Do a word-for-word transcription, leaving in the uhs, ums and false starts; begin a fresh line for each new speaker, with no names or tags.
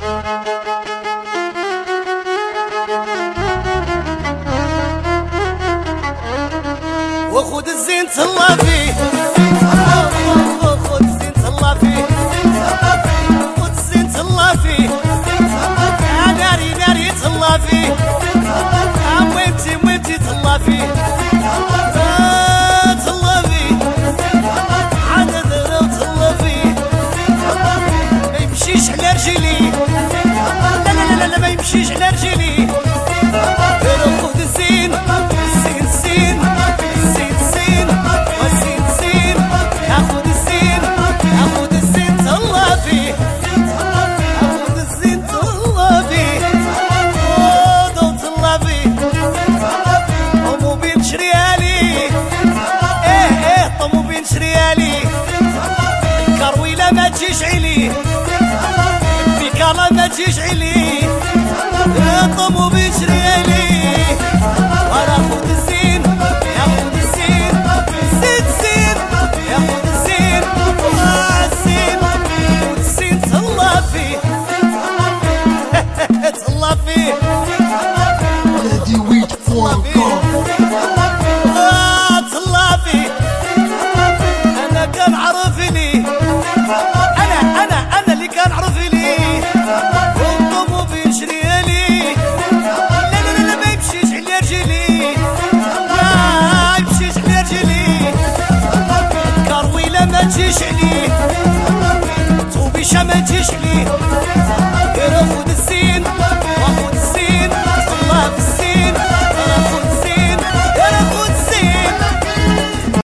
وخذ الزين تهلا فيه، خذ الزين تهلا فيه، خذ الزين تهلا فيه، يا ناري ناري تهلا فيه، وينتي وينتي تهلا فيه، تهلا فيه، عدد لو تهلا فيه، ما يمشيش على رجلي، لا لا لا لا ما يمشيش على رجلي، خذ الزين الزين الزين ما تجيش علي بكرة ما تجيش علي يا طموبيل شريالي ورا خذ الزين يا خذ الزين زين زين يا خذ الزين الزين خذ الزين تهلا فيه تهلا فيه
Ready with four
تهلا فيه أنا كان عرفني أنا أنا أنا اللي كان عرفني والطموبيل شريالي لا لا لا ما يمشيش على رجلي ما يمشيش على رجلي كرويلة ما تجيش عليه طوبيشة ما تجيش عليه